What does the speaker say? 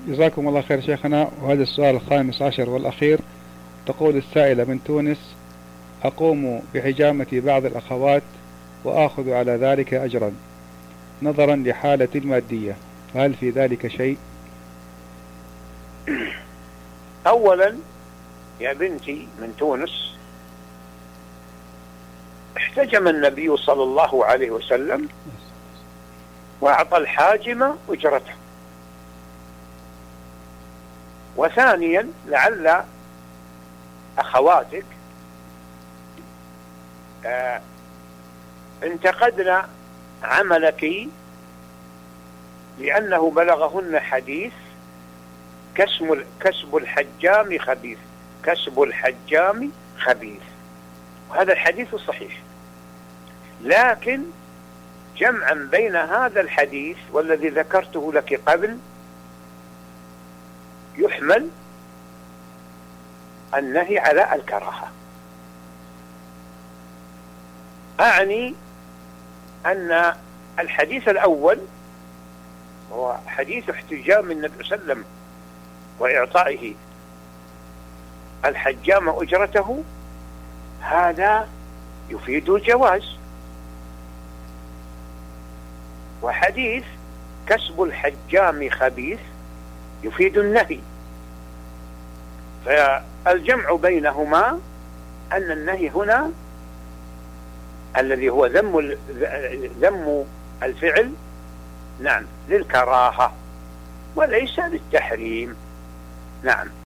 جزاكم الله خير شيخنا. وهذا السؤال الخامس عشر والأخير، تقول السائلة من تونس: أقوم بحجامة بعض الأخوات وآخذ على ذلك أجرا نظرا لحالتي المادية، فهل في ذلك شيء؟ أولا يا بنتي من تونس، احتجم النبي صلى الله عليه وسلم وأعطى الحاجم أجرته. وثانيا لعل أخواتك انتقدن عملك لأنه بلغهن حديث كسب الحجام خبيث، كسب الحجام خبيث، وهذا الحديث صحيح. لكن جمعا بين هذا الحديث والذي ذكرته لك قبل يحمل النهي على الكراهة. أعني أن الحديث الأول هو حديث احتجام النبي صلى الله عليه وسلم وإعطائه الحجام أجرته، هذا يفيد الجواز. وحديث كسب الحجام خبيث يفيد النهي. فالجمع بينهما أن النهي هنا الذي هو ذم الفعل، نعم، للكراهة وليس للتحريم. نعم.